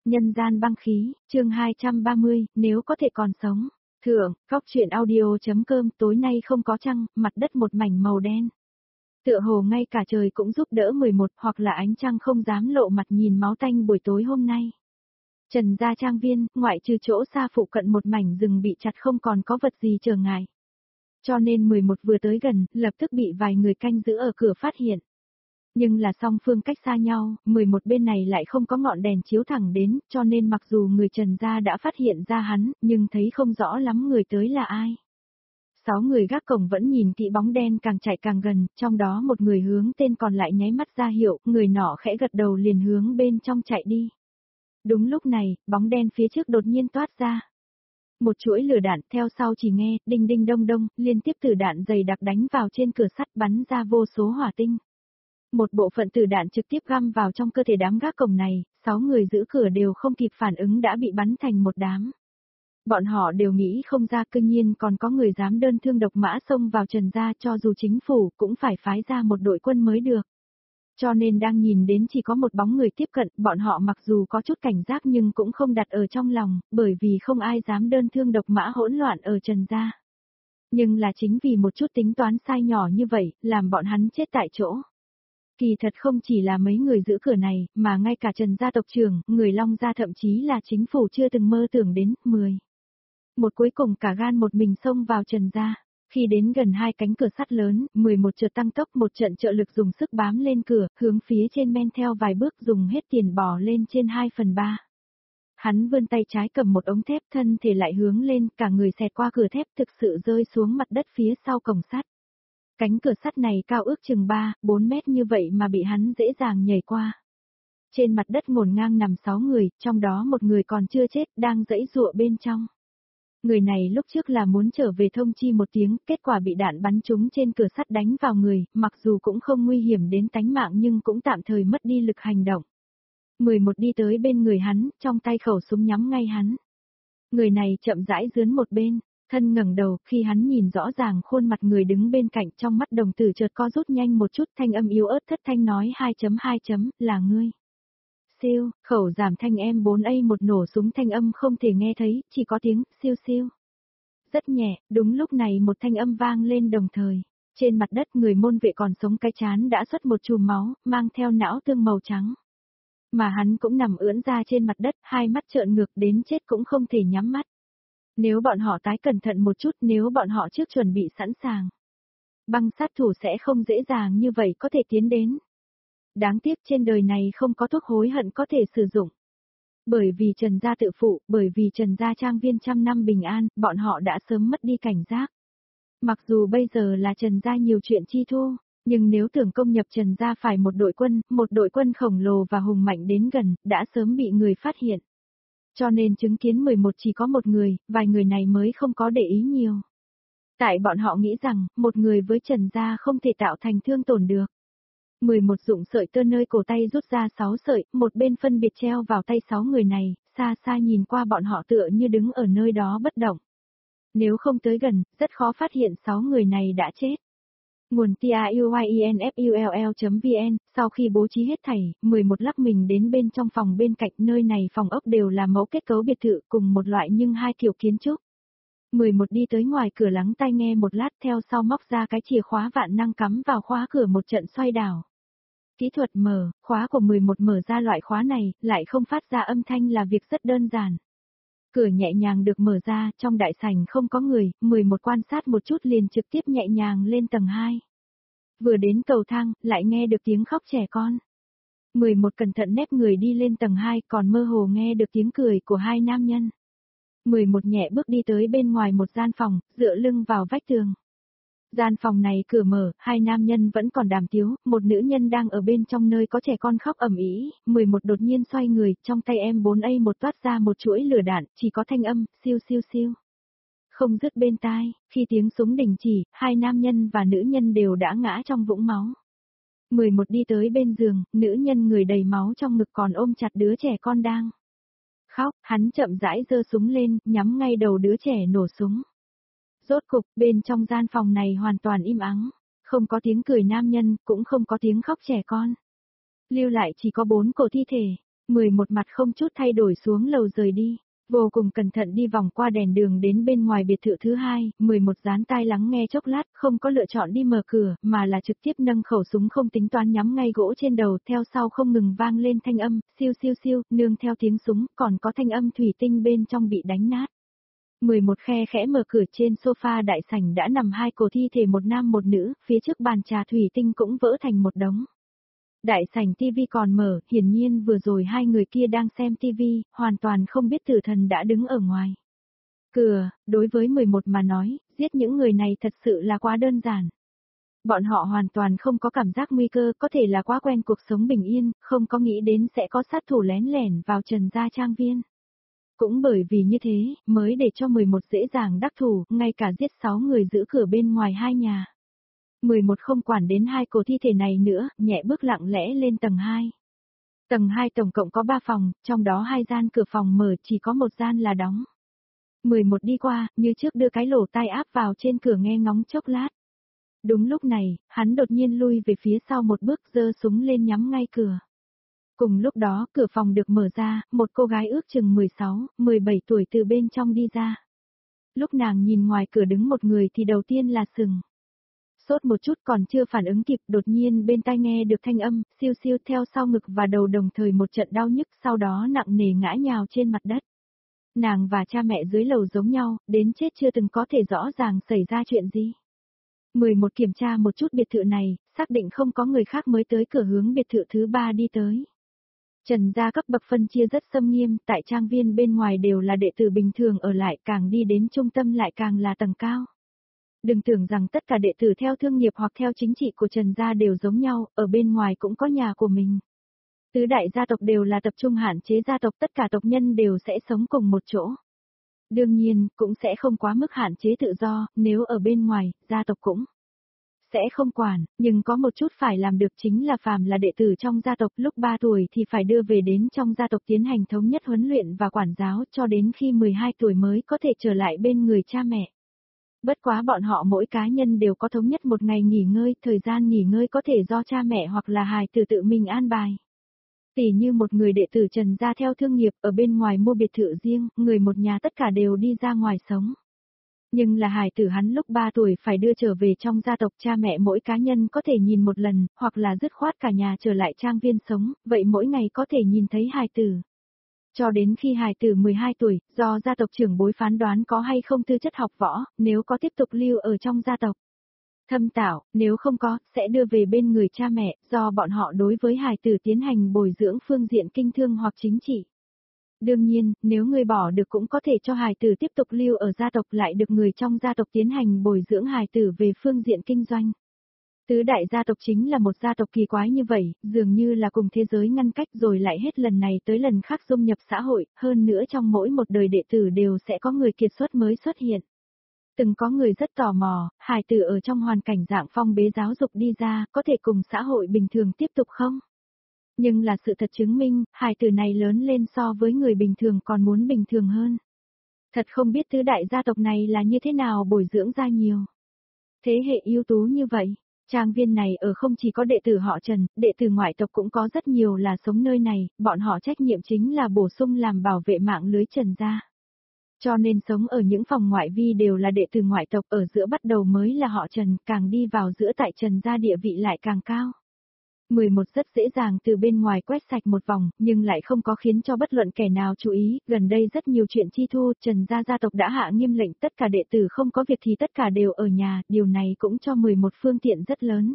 Nhân gian băng khí, chương 230, nếu có thể còn sống. Thượng, góc truyện audio.com tối nay không có trăng, mặt đất một mảnh màu đen. Tựa hồ ngay cả trời cũng giúp đỡ 11 hoặc là ánh trăng không dám lộ mặt nhìn máu tanh buổi tối hôm nay. Trần gia trang viên, ngoại trừ chỗ xa phụ cận một mảnh rừng bị chặt không còn có vật gì trở ngại. Cho nên 11 vừa tới gần, lập tức bị vài người canh giữ ở cửa phát hiện. Nhưng là song phương cách xa nhau, 11 bên này lại không có ngọn đèn chiếu thẳng đến, cho nên mặc dù người Trần gia đã phát hiện ra hắn, nhưng thấy không rõ lắm người tới là ai. 6 người gác cổng vẫn nhìn kỹ bóng đen càng chạy càng gần, trong đó một người hướng tên còn lại nháy mắt ra hiệu, người nọ khẽ gật đầu liền hướng bên trong chạy đi. Đúng lúc này, bóng đen phía trước đột nhiên toát ra. Một chuỗi lửa đạn theo sau chỉ nghe, đinh đinh đông đông, liên tiếp tử đạn dày đặc đánh vào trên cửa sắt bắn ra vô số hỏa tinh. Một bộ phận tử đạn trực tiếp găm vào trong cơ thể đám gác cổng này, 6 người giữ cửa đều không kịp phản ứng đã bị bắn thành một đám. Bọn họ đều nghĩ không ra cư nhiên còn có người dám đơn thương độc mã xông vào Trần gia cho dù chính phủ cũng phải phái ra một đội quân mới được. Cho nên đang nhìn đến chỉ có một bóng người tiếp cận, bọn họ mặc dù có chút cảnh giác nhưng cũng không đặt ở trong lòng, bởi vì không ai dám đơn thương độc mã hỗn loạn ở Trần gia. Nhưng là chính vì một chút tính toán sai nhỏ như vậy, làm bọn hắn chết tại chỗ. Kỳ thật không chỉ là mấy người giữ cửa này, mà ngay cả Trần gia tộc trưởng, người Long gia thậm chí là chính phủ chưa từng mơ tưởng đến, 10. Một cuối cùng cả gan một mình xông vào Trần gia. Khi đến gần hai cánh cửa sắt lớn, 11 chợt tăng tốc một trận trợ lực dùng sức bám lên cửa, hướng phía trên men theo vài bước dùng hết tiền bò lên trên 2/3. Hắn vươn tay trái cầm một ống thép thân thể lại hướng lên, cả người xẹt qua cửa thép thực sự rơi xuống mặt đất phía sau cổng sắt. Cánh cửa sắt này cao ước chừng 3-4 mét như vậy mà bị hắn dễ dàng nhảy qua. Trên mặt đất ngổn ngang nằm 6 người, trong đó một người còn chưa chết, đang giãy giụa bên trong. Người này lúc trước là muốn trở về thông chi một tiếng, kết quả bị đạn bắn trúng trên cửa sắt đánh vào người, mặc dù cũng không nguy hiểm đến tánh mạng nhưng cũng tạm thời mất đi lực hành động. 11 đi tới bên người hắn, trong tay khẩu súng nhắm ngay hắn. Người này chậm rãi dướn một bên, thân ngẩng đầu, khi hắn nhìn rõ ràng khuôn mặt người đứng bên cạnh trong mắt đồng tử chợt co rút nhanh một chút, thanh âm yếu ớt thất thanh nói 2.2, là ngươi. Siêu, khẩu giảm thanh M4A một nổ súng thanh âm không thể nghe thấy, chỉ có tiếng siêu siêu. Rất nhẹ, đúng lúc này một thanh âm vang lên đồng thời. Trên mặt đất người môn vệ còn sống cái chán đã xuất một chùm máu, mang theo não tương màu trắng. Mà hắn cũng nằm ưỡn ra trên mặt đất, hai mắt trợn ngược đến chết cũng không thể nhắm mắt. Nếu bọn họ tái cẩn thận một chút, nếu bọn họ trước chuẩn bị sẵn sàng. Băng sát thủ sẽ không dễ dàng như vậy có thể tiến đến. Đáng tiếc trên đời này không có thuốc hối hận có thể sử dụng. Bởi vì Trần gia tự phụ, bởi vì Trần gia trang viên trăm năm bình an, bọn họ đã sớm mất đi cảnh giác. Mặc dù bây giờ là Trần gia nhiều chuyện chi thu, nhưng nếu tưởng công nhập Trần gia phải một đội quân khổng lồ và hùng mạnh đến gần, đã sớm bị người phát hiện. Cho nên chứng kiến 11 chỉ có một người, vài người này mới không có để ý nhiều. Tại bọn họ nghĩ rằng, một người với Trần gia không thể tạo thành thương tổn được. 11 dụng sợi tơ nơi cổ tay rút ra 6 sợi, một bên phân biệt treo vào tay 6 người này, xa xa nhìn qua bọn họ tựa như đứng ở nơi đó bất động. Nếu không tới gần, rất khó phát hiện 6 người này đã chết. Nguồn tiuyinfull.vn, sau khi bố trí hết thảy, 11 lắc mình đến bên trong phòng bên cạnh, nơi này phòng ốc đều là mẫu kết cấu biệt thự cùng một loại nhưng hai kiểu kiến trúc. 11 đi tới ngoài cửa lắng tai nghe một lát theo sau móc ra cái chìa khóa vạn năng cắm vào khóa cửa một trận xoay đảo. Kỹ thuật mở, khóa của 11 mở ra loại khóa này, lại không phát ra âm thanh là việc rất đơn giản. Cửa nhẹ nhàng được mở ra, trong đại sảnh không có người, 11 quan sát một chút liền trực tiếp nhẹ nhàng lên tầng 2. Vừa đến cầu thang, lại nghe được tiếng khóc trẻ con. 11 cẩn thận nép người đi lên tầng 2, còn mơ hồ nghe được tiếng cười của hai nam nhân. 11 nhẹ bước đi tới bên ngoài một gian phòng, dựa lưng vào vách tường. Gian phòng này cửa mở, hai nam nhân vẫn còn đàm tiếu, một nữ nhân đang ở bên trong nơi có trẻ con khóc ầm ĩ. 11 đột nhiên xoay người, trong tay M4A một toát ra một chuỗi lửa đạn, chỉ có thanh âm, siêu siêu siêu. Không dứt bên tai, khi tiếng súng đình chỉ, hai nam nhân và nữ nhân đều đã ngã trong vũng máu. 11 đi tới bên giường, nữ nhân người đầy máu trong ngực còn ôm chặt đứa trẻ con đang khóc, hắn chậm rãi giơ súng lên, nhắm ngay đầu đứa trẻ nổ súng. Rốt cục, bên trong gian phòng này hoàn toàn im ắng, không có tiếng cười nam nhân, cũng không có tiếng khóc trẻ con. Lưu lại chỉ có 4 cổ thi thể, 11 mặt không chút thay đổi xuống lầu rời đi. Vô cùng cẩn thận đi vòng qua đèn đường đến bên ngoài biệt thự thứ hai, 11 dán tai lắng nghe chốc lát, không có lựa chọn đi mở cửa, mà là trực tiếp nâng khẩu súng không tính toán nhắm ngay gỗ trên đầu, theo sau không ngừng vang lên thanh âm, siêu siêu siêu, nương theo tiếng súng, còn có thanh âm thủy tinh bên trong bị đánh nát. 11 khe khẽ mở cửa, trên sofa đại sảnh đã nằm hai cổ thi thể, một nam một nữ, phía trước bàn trà thủy tinh cũng vỡ thành một đống. Đại sảnh tivi còn mở, hiển nhiên vừa rồi hai người kia đang xem tivi, hoàn toàn không biết tử thần đã đứng ở ngoài. Cửa, đối với 11 mà nói, giết những người này thật sự là quá đơn giản. Bọn họ hoàn toàn không có cảm giác nguy cơ, có thể là quá quen cuộc sống bình yên, không có nghĩ đến sẽ có sát thủ lén lẻn vào Trần gia trang viên. Cũng bởi vì như thế, mới để cho 11 dễ dàng đắc thủ, ngay cả giết 6 người giữ cửa bên ngoài hai nhà. 11 không quản đến hai cổ thi thể này nữa, nhẹ bước lặng lẽ lên tầng 2. Tầng 2 tổng cộng có 3 phòng, trong đó 2 gian cửa phòng mở, chỉ có một gian là đóng. 11 đi qua, như trước đưa cái lỗ tai áp vào trên cửa nghe ngóng chốc lát. Đúng lúc này, hắn đột nhiên lui về phía sau một bước, giơ súng lên nhắm ngay cửa. Cùng lúc đó, cửa phòng được mở ra, một cô gái ước chừng 16, 17 tuổi từ bên trong đi ra. Lúc nàng nhìn ngoài cửa đứng một người thì đầu tiên là sừng sốt một chút, còn chưa phản ứng kịp, đột nhiên bên tai nghe được thanh âm, siêu siêu, theo sau ngực và đầu đồng thời một trận đau nhức, sau đó nặng nề ngã nhào trên mặt đất. Nàng và cha mẹ dưới lầu giống nhau, đến chết chưa từng có thể rõ ràng xảy ra chuyện gì. 11 kiểm tra một chút biệt thự này, xác định không có người khác mới tới cửa hướng biệt thự thứ 3 đi tới. Trần gia cấp bậc phân chia rất xâm nghiêm, tại trang viên bên ngoài đều là đệ tử bình thường ở lại, càng đi đến trung tâm lại càng là tầng cao. Đừng tưởng rằng tất cả đệ tử theo thương nghiệp hoặc theo chính trị của Trần gia đều giống nhau, ở bên ngoài cũng có nhà của mình. Tứ đại gia tộc đều là tập trung hạn chế gia tộc, tất cả tộc nhân đều sẽ sống cùng một chỗ. Đương nhiên, cũng sẽ không quá mức hạn chế tự do, nếu ở bên ngoài, gia tộc cũng sẽ không quản, nhưng có một chút phải làm được chính là phàm là đệ tử trong gia tộc lúc 3 tuổi thì phải đưa về đến trong gia tộc tiến hành thống nhất huấn luyện và quản giáo cho đến khi 12 tuổi mới có thể trở lại bên người cha mẹ. Bất quá bọn họ mỗi cá nhân đều có thống nhất một ngày nghỉ ngơi, thời gian nghỉ ngơi có thể do cha mẹ hoặc là hài tử tự mình an bài. Tỷ như một người đệ tử Trần gia theo thương nghiệp ở bên ngoài mua biệt thự riêng, người một nhà tất cả đều đi ra ngoài sống. Nhưng là hài tử hắn lúc 3 tuổi phải đưa trở về trong gia tộc, cha mẹ mỗi cá nhân có thể nhìn một lần, hoặc là dứt khoát cả nhà trở lại trang viên sống, vậy mỗi ngày có thể nhìn thấy hài tử. Cho đến khi hài tử 12 tuổi, do gia tộc trưởng bối phán đoán có hay không tư chất học võ, nếu có tiếp tục lưu ở trong gia tộc thâm tạo, nếu không có, sẽ đưa về bên người cha mẹ, do bọn họ đối với hài tử tiến hành bồi dưỡng phương diện kinh thương hoặc chính trị. Đương nhiên, nếu người bỏ được cũng có thể cho hài tử tiếp tục lưu ở gia tộc, lại được người trong gia tộc tiến hành bồi dưỡng hài tử về phương diện kinh doanh. Tứ đại gia tộc chính là một gia tộc kỳ quái như vậy, dường như là cùng thế giới ngăn cách rồi lại hết lần này tới lần khác dung nhập xã hội, hơn nữa trong mỗi một đời đệ tử đều sẽ có người kiệt xuất mới xuất hiện. Từng có người rất tò mò, hài tử ở trong hoàn cảnh dạng phong bế giáo dục đi ra, có thể cùng xã hội bình thường tiếp tục không? Nhưng là sự thật chứng minh, hài tử này lớn lên so với người bình thường còn muốn bình thường hơn. Thật không biết tứ đại gia tộc này là như thế nào bồi dưỡng ra nhiều thế hệ ưu tú như vậy. Trang viên này ở không chỉ có đệ tử họ Trần, đệ tử ngoại tộc cũng có rất nhiều là sống nơi này, bọn họ trách nhiệm chính là bổ sung làm bảo vệ mạng lưới Trần gia. Cho nên sống ở những phòng ngoại vi đều là đệ tử ngoại tộc, ở giữa bắt đầu mới là họ Trần, càng đi vào giữa tại Trần gia địa vị lại càng cao. 11 rất dễ dàng từ bên ngoài quét sạch một vòng, nhưng lại không có khiến cho bất luận kẻ nào chú ý, gần đây rất nhiều chuyện chi thu, Trần gia tộc đã hạ nghiêm lệnh tất cả đệ tử không có việc thì tất cả đều ở nhà, điều này cũng cho 11 phương tiện rất lớn.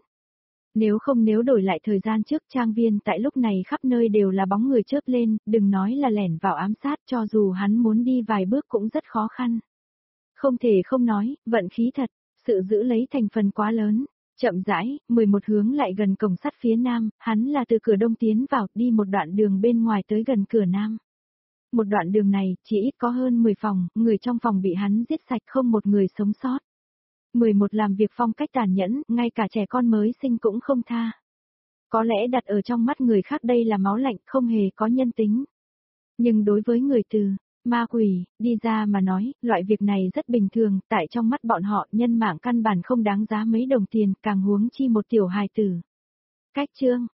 Nếu đổi lại thời gian trước, trang viên tại lúc này khắp nơi đều là bóng người chớp lên, đừng nói là lẻn vào ám sát, cho dù hắn muốn đi vài bước cũng rất khó khăn. Không thể không nói, vận khí thật, sự giữ lấy thành phần quá lớn. Chậm rãi, 11 hướng lại gần cổng sắt phía nam, hắn là từ cửa đông tiến vào, đi một đoạn đường bên ngoài tới gần cửa nam. Một đoạn đường này, chỉ ít có hơn 10 phòng, người trong phòng bị hắn giết sạch không một người sống sót. 11 làm việc phong cách tàn nhẫn, ngay cả trẻ con mới sinh cũng không tha. Có lẽ đặt ở trong mắt người khác đây là máu lạnh, không hề có nhân tính. Nhưng đối với người từ ma quỷ đi ra mà nói, loại việc này rất bình thường, tại trong mắt bọn họ nhân mạng căn bản không đáng giá mấy đồng tiền, càng huống chi một tiểu hài tử. Cách chương